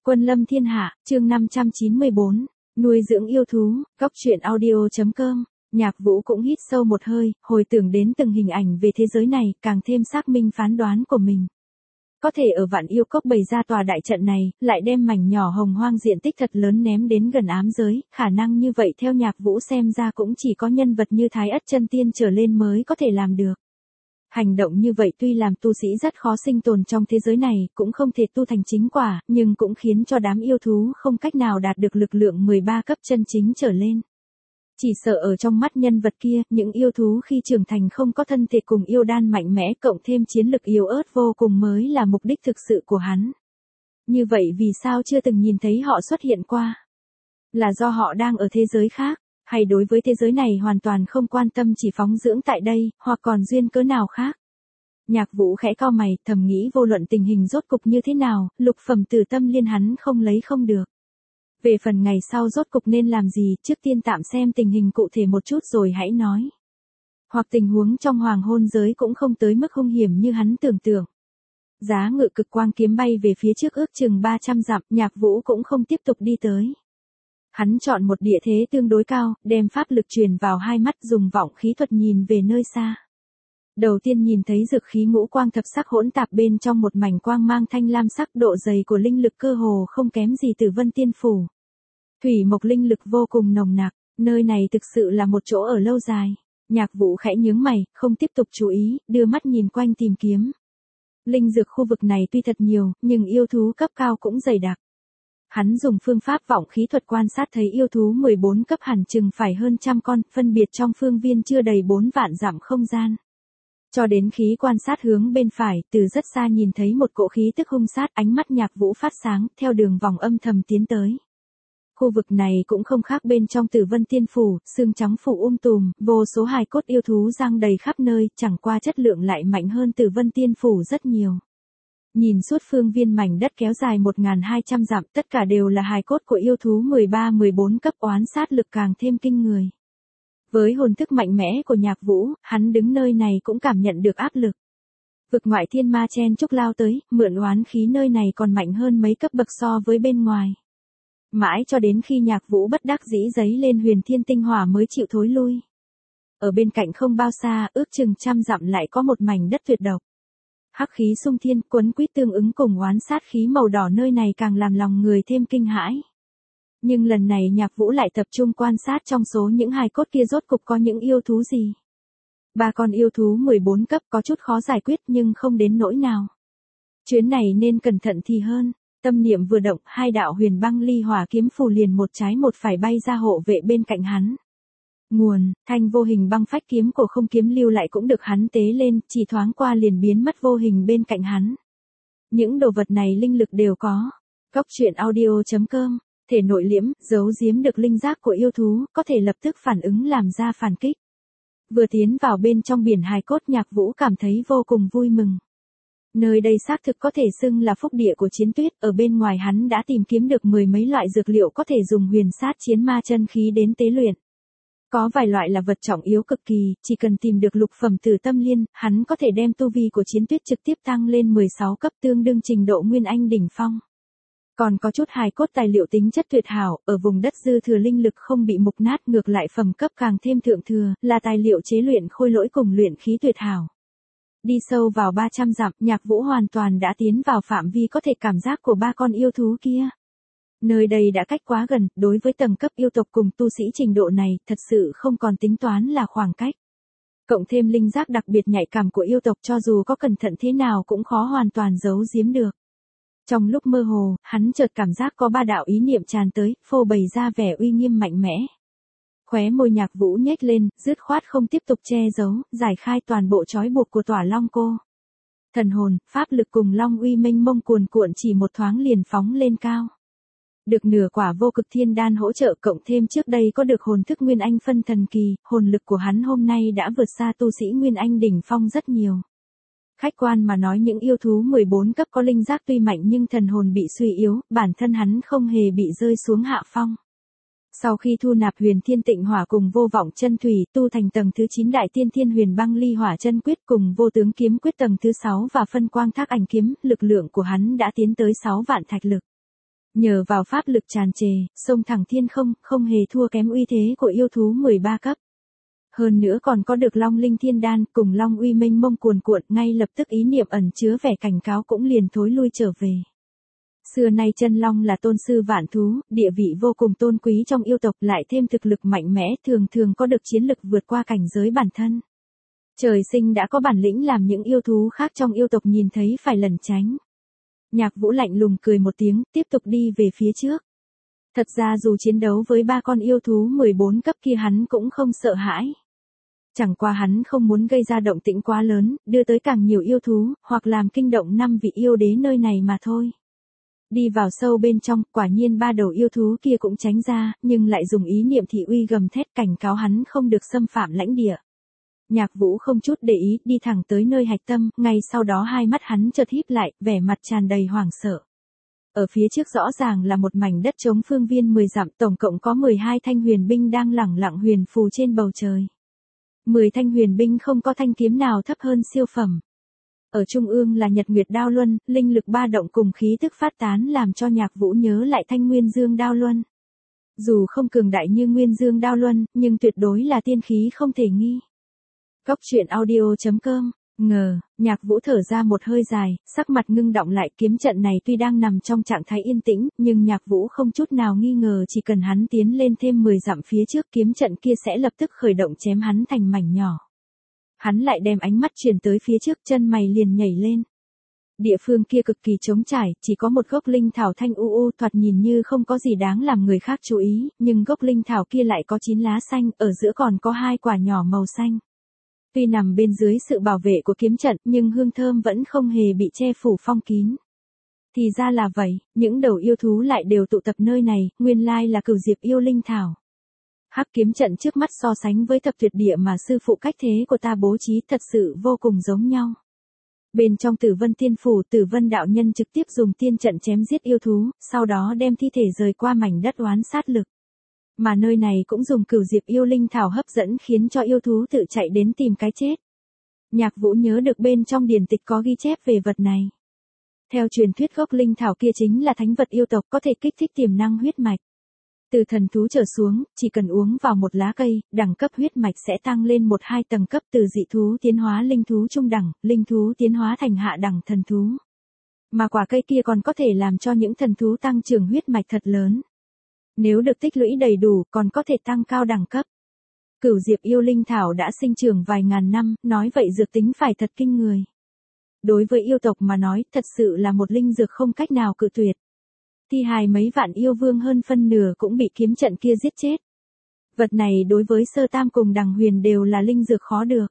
Quân lâm thiên hạ, chương 594, nuôi dưỡng yêu thú, góc truyện audio.com. Nhạc Vũ cũng hít sâu một hơi, hồi tưởng đến từng hình ảnh về thế giới này, càng thêm xác minh phán đoán của mình. Có thể ở Vạn Yêu Cốc bày ra tòa đại trận này, lại đem mảnh nhỏ hồng hoang diện tích thật lớn ném đến gần ám giới, khả năng như vậy theo Nhạc Vũ xem ra cũng chỉ có nhân vật như Thái Ất Chân Tiên trở lên mới có thể làm được. Hành động như vậy tuy làm tu sĩ rất khó sinh tồn trong thế giới này, cũng không thể tu thành chính quả, nhưng cũng khiến cho đám yêu thú không cách nào đạt được lực lượng 13 cấp chân chính trở lên. Chỉ sợ ở trong mắt nhân vật kia, những yêu thú khi trưởng thành không có thân thể cùng yêu đan mạnh mẽ cộng thêm chiến lực yếu ớt vô cùng mới là mục đích thực sự của hắn. Như vậy vì sao chưa từng nhìn thấy họ xuất hiện qua? Là do họ đang ở thế giới khác, hay đối với thế giới này hoàn toàn không quan tâm chỉ phóng dưỡng tại đây, hoặc còn duyên cớ nào khác? Nhạc Vũ khẽ cau mày, thầm nghĩ vô luận tình hình rốt cục như thế nào, lục phẩm tử tâm liên hắn không lấy không được. Về phần ngày sau rốt cục nên làm gì, trước tiên tạm xem tình hình cụ thể một chút rồi hãy nói. Hoặc tình huống trong hoàng hôn giới cũng không tới mức hung hiểm như hắn tưởng tượng. Giá ngự cực quang kiếm bay về phía trước ước chừng 300 dặm, Nhạc Vũ cũng không tiếp tục đi tới. Hắn chọn một địa thế tương đối cao, đem pháp lực truyền vào hai mắt dùng vọng khí thuật nhìn về nơi xa. Đầu tiên nhìn thấy dược khí ngũ quang thập sắc hỗn tạp bên trong một mảnh quang mang thanh lam sắc, độ dày của linh lực cơ hồ không kém gì Tử Vân Tiên Phủ. Thủy mộc linh lực vô cùng nồng nặc, nơi này thực sự là một chỗ ở lâu dài. Nhạc Vũ khẽ nhướng mày, không tiếp tục chú ý, đưa mắt nhìn quanh tìm kiếm. Linh dược khu vực này tuy thật nhiều, nhưng yêu thú cấp cao cũng dày đặc. Hắn dùng phương pháp vọng khí thuật quan sát thấy yêu thú 14 cấp hẳn chừng phải hơn trăm con, phân biệt trong phương viên chưa đầy 4 vạn dặm không gian. Cho đến khí quan sát hướng bên phải, từ rất xa nhìn thấy một cỗ khí tức hung sát, ánh mắt Nhạc Vũ phát sáng, theo đường vòng âm thầm tiến tới. Khu vực này cũng không khác bên trong Tử Vân Tiên Phủ, xương trắng phủ tùm, vô số hài cốt yêu thú giăng đầy khắp nơi, chẳng qua chất lượng lại mạnh hơn Tử Vân Tiên Phủ rất nhiều. Nhìn suốt phương viên mảnh đất kéo dài 1.200 dặm, tất cả đều là hài cốt của yêu thú 13-14 cấp, oán sát lực càng thêm kinh người. Với hồn thức mạnh mẽ của Nhạc Vũ, hắn đứng nơi này cũng cảm nhận được áp lực. Vực ngoại thiên ma chen chúc lao tới, mượn oán khí nơi này còn mạnh hơn mấy cấp bậc so với bên ngoài. Mãi cho đến khi Nhạc Vũ bất đắc dĩ giấy lên huyền thiên tinh hỏa mới chịu thối lui. Ở bên cạnh không bao xa, ước chừng trăm dặm lại có một mảnh đất tuyệt độc. Hắc khí xung thiên quấn quýt tương ứng cùng oán sát khí màu đỏ, nơi này càng làm lòng người thêm kinh hãi. Nhưng lần này Nhạc Vũ lại tập trung quan sát trong số những hài cốt kia rốt cục có những yêu thú gì. 3 con yêu thú 14 cấp có chút khó giải quyết nhưng không đến nỗi nào. Chuyến này nên cẩn thận thì hơn. Tâm niệm vừa động, hai đạo huyền băng ly hỏa kiếm phù liền một trái một phải bay ra hộ vệ bên cạnh hắn. Nguồn, thanh vô hình băng phách kiếm của không kiếm lưu lại cũng được hắn tế lên, chỉ thoáng qua liền biến mất vô hình bên cạnh hắn. Những đồ vật này linh lực đều có. Góc truyện audio.com, thể nội liễm, giấu giếm được linh giác của yêu thú, có thể lập tức phản ứng làm ra phản kích. Vừa tiến vào bên trong biển hài cốt, Nhạc Vũ cảm thấy vô cùng vui mừng. Nơi đây xác thực có thể xưng là phúc địa của chiến tuyết, ở bên ngoài hắn đã tìm kiếm được 10 mấy loại dược liệu có thể dùng huyền sát chiến ma chân khí đến tế luyện. Có vài loại là vật trọng yếu cực kỳ, chỉ cần tìm được lục phẩm tử tâm liên, hắn có thể đem tu vi của chiến tuyết trực tiếp tăng lên 16 cấp, tương đương trình độ Nguyên Anh đỉnh phong. Còn có chút hài cốt tài liệu tính chất tuyệt hảo, ở vùng đất dư thừa linh lực không bị mục nát, ngược lại phẩm cấp càng thêm thượng thừa, là tài liệu chế luyện khôi lỗi cùng luyện khí tuyệt hảo. Đi sâu vào 300 dặm, Nhạc Vũ hoàn toàn đã tiến vào phạm vi có thể cảm giác của 3 con yêu thú kia. Nơi đây đã cách quá gần, đối với tầng cấp yêu tộc cùng tu sĩ trình độ này, thật sự không còn tính toán là khoảng cách. Cộng thêm linh giác đặc biệt nhạy cảm của yêu tộc, cho dù có cẩn thận thế nào cũng khó hoàn toàn giấu giếm được. Trong lúc mơ hồ, hắn chợt cảm giác có 3 đạo ý niệm tràn tới, phô bày ra vẻ uy nghiêm mạnh mẽ. Khóe môi Nhạc Vũ nhếch lên, dứt khoát không tiếp tục che giấu, giải khai toàn bộ trói buộc của tỏa long cô. Thần hồn, pháp lực cùng long uy mênh mông cuồn cuộn chỉ một thoáng liền phóng lên cao. Được nửa quả vô cực thiên đan hỗ trợ, cộng thêm trước đây có được hồn thức Nguyên Anh phân thần kỳ, hồn lực của hắn hôm nay đã vượt xa tu sĩ Nguyên Anh đỉnh phong rất nhiều. Khách quan mà nói, những yêu thú 14 cấp có linh giác tuy mạnh nhưng thần hồn bị suy yếu, bản thân hắn không hề bị rơi xuống hạ phong. Sau khi thu nạp huyền thiên tịnh hỏa cùng vô vọng chân thủy, tu thành tầng thứ 9 đại tiên thiên huyền băng ly hỏa chân quyết cùng vô tướng kiếm quyết tầng thứ 6 và phân quang thác ảnh kiếm, lực lượng của hắn đã tiến tới 6 vạn thạch lực. Nhờ vào pháp lực tràn trề, xông thẳng thiên không, không hề thua kém uy thế của yêu thú 13 cấp. Hơn nữa còn có được Long Linh Thiên Đan cùng Long uy mênh mông cuồn cuộn, ngay lập tức ý niệm ẩn chứa vẻ cảnh cáo cũng liền thối lui trở về. Xưa nay chân long là tôn sư vạn thú, địa vị vô cùng tôn quý trong yêu tộc, lại thêm thực lực mạnh mẽ, thường thường có được chiến lực vượt qua cảnh giới bản thân. Trời sinh đã có bản lĩnh làm những yêu thú khác trong yêu tộc nhìn thấy phải lẩn tránh. Nhạc Vũ lạnh lùng cười một tiếng, tiếp tục đi về phía trước. Thật ra dù chiến đấu với 3 con yêu thú 14 cấp kia hắn cũng không sợ hãi. Chẳng qua hắn không muốn gây ra động tĩnh quá lớn, đưa tới càng nhiều yêu thú, hoặc làm kinh động 5 vị yêu đế nơi này mà thôi. Đi vào sâu bên trong, quả nhiên 3 đầu yêu thú kia cũng tránh ra, nhưng lại dùng ý niệm thị uy gầm thét cảnh cáo hắn không được xâm phạm lãnh địa. Nhạc Vũ không chút để ý, đi thẳng tới nơi hạch tâm, ngay sau đó hai mắt hắn chợt híp lại, vẻ mặt tràn đầy hoảng sợ. Ở phía trước rõ ràng là một mảnh đất trống phương viên 10 dặm, tổng cộng có 12 thanh huyền binh đang lẳng lặng huyền phù trên bầu trời. 10 thanh huyền binh không có thanh kiếm nào thấp hơn siêu phẩm. Ở trung ương là Nhật Nguyệt Đao Luân, linh lực ba động cùng khí tức phát tán làm cho Nhạc Vũ nhớ lại thanh Nguyên Dương Đao Luân. Dù không cường đại như Nguyên Dương Đao Luân, nhưng tuyệt đối là tiên khí không thể nghi. Góc truyện audio.com. Nhạc Vũ thở ra một hơi dài, sắc mặt ngưng đọng lại. Kiếm trận này tuy đang nằm trong trạng thái yên tĩnh, nhưng Nhạc Vũ không chút nào nghi ngờ chỉ cần hắn tiến lên thêm 10 dặm phía trước, kiếm trận kia sẽ lập tức khởi động chém hắn thành mảnh nhỏ. Hắn lại đem ánh mắt chuyển tới phía trước, chân mày liền nhảy lên. Địa phương kia cực kỳ trống trải, chỉ có một gốc linh thảo thanh u thoạt nhìn như không có gì đáng làm người khác chú ý, nhưng gốc linh thảo kia lại có 9 lá xanh, ở giữa còn có 2 quả nhỏ màu xanh. Tuy nằm bên dưới sự bảo vệ của kiếm trận, nhưng hương thơm vẫn không hề bị che phủ phong kín. Thì ra là vậy, những đầu yêu thú lại đều tụ tập nơi này, nguyên lai là Cửu Diệp yêu linh thảo. Hắc kiếm trận trước mắt so sánh với thập tuyệt địa mà sư phụ cách thế của ta bố trí thật sự vô cùng giống nhau. Bên trong Tử Vân Tiên Phủ, Tử Vân đạo nhân trực tiếp dùng tiên trận chém giết yêu thú, sau đó đem thi thể rời qua mảnh đất oán sát lực. Mà nơi này cũng dùng Cửu Diệp yêu linh thảo hấp dẫn khiến cho yêu thú tự chạy đến tìm cái chết. Nhạc Vũ nhớ được bên trong điển tịch có ghi chép về vật này. Theo truyền thuyết gốc linh thảo kia chính là thánh vật yêu tộc, có thể kích thích tiềm năng huyết mạch. Từ thần thú trở xuống, chỉ cần uống vào một lá cây, đẳng cấp huyết mạch sẽ tăng lên 1-2 tầng cấp, từ dị thú tiến hóa linh thú trung đẳng, linh thú tiến hóa thành hạ đẳng thần thú. Mà quả cây kia còn có thể làm cho những thần thú tăng trưởng huyết mạch thật lớn. Nếu được tích lũy đầy đủ, còn có thể tăng cao đẳng cấp. Cửu Diệp yêu linh thảo đã sinh trưởng vài ngàn năm, nói vậy dược tính phải thật kinh người. Đối với yêu tộc mà nói, thật sự là một linh dược không cách nào cự tuyệt. Thi hài mấy vạn yêu vương hơn phân nửa cũng bị kiếm trận kia giết chết. Vật này đối với Sơ Tam cùng Đằng Huyền đều là linh dược khó được.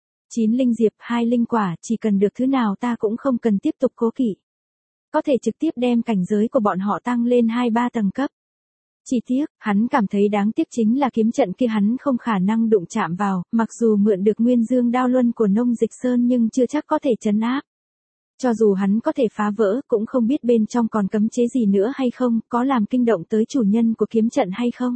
9 linh diệp, 2 linh quả, chỉ cần được thứ nào ta cũng không cần tiếp tục cố kỵ. Có thể trực tiếp đem cảnh giới của bọn họ tăng lên 2-3 tầng cấp. Chỉ tiếc, hắn cảm thấy đáng tiếc chính là kiếm trận kia hắn không khả năng đụng chạm vào, mặc dù mượn được Nguyên Dương Đao Luân của Nông Dịch Sơn nhưng chưa chắc có thể trấn áp. Cho dù hắn có thể phá vỡ, cũng không biết bên trong còn cấm chế gì nữa hay không, có làm kinh động tới chủ nhân của kiếm trận hay không.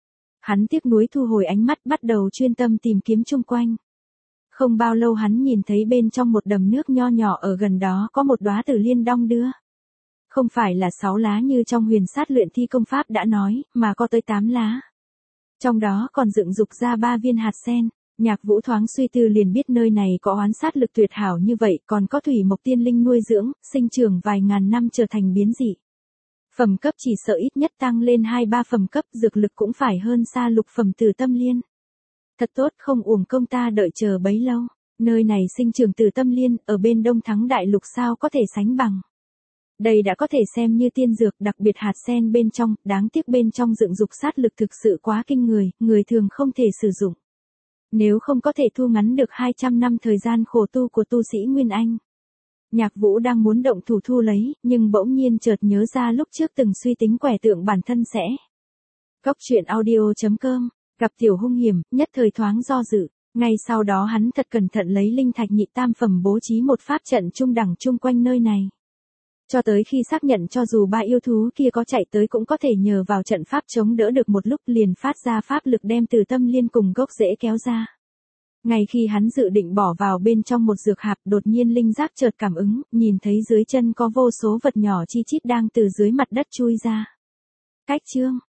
Hắn tiếc nuối thu hồi ánh mắt, bắt đầu chuyên tâm tìm kiếm chung quanh. Không bao lâu hắn nhìn thấy bên trong một đầm nước nho nhỏ ở gần đó có một đóa tử liên đong đưa. Không phải là 6 lá như trong Huyền Sát Luyện Thi công pháp đã nói, mà có tới 8 lá. Trong đó còn dựng dục ra 3 viên hạt sen. Nhạc Vũ thoáng suy tư liền biết nơi này có oán sát lực tuyệt hảo như vậy, còn có thủy mộc tiên linh nuôi dưỡng, sinh trưởng vài ngàn năm trở thành biến dị. Phẩm cấp chỉ sợ ít nhất tăng lên 2-3 phẩm cấp, dược lực cũng phải hơn xa lục phẩm Tử Tâm Liên. Thật tốt, không uổng công ta đợi chờ bấy lâu. Nơi này sinh trưởng Tử Tâm Liên, ở bên Đông Thắng Đại Lục sao có thể sánh bằng. Đây đã có thể xem như tiên dược, đặc biệt hạt sen bên trong, đáng tiếc bên trong dựng dục sát lực thực sự quá kinh người, người thường không thể sử dụng. Nếu không có thể thu ngắn được 200 năm thời gian khổ tu của tu sĩ Nguyên Anh. Nhạc Vũ đang muốn động thủ thu lấy, nhưng bỗng nhiên chợt nhớ ra lúc trước từng suy tính quẻ tượng bản thân sẽ. Góc truyện audio.com, gặp tiểu hung hiểm, nhất thời thoáng do dự. Ngay sau đó hắn thật cẩn thận lấy linh thạch nhị tam phẩm bố trí một pháp trận trung đẳng chung quanh nơi này. Cho tới khi xác nhận cho dù 3 yêu thú kia có chạy tới cũng có thể nhờ vào trận pháp chống đỡ được một lúc, liền phát ra pháp lực đem Tử Tâm Liên cùng gốc rễ kéo ra. Ngay khi hắn dự định bỏ vào bên trong một dược hạp, đột nhiên linh giác chợt cảm ứng, nhìn thấy dưới chân có vô số vật nhỏ chi chít đang từ dưới mặt đất chui ra. Cách chương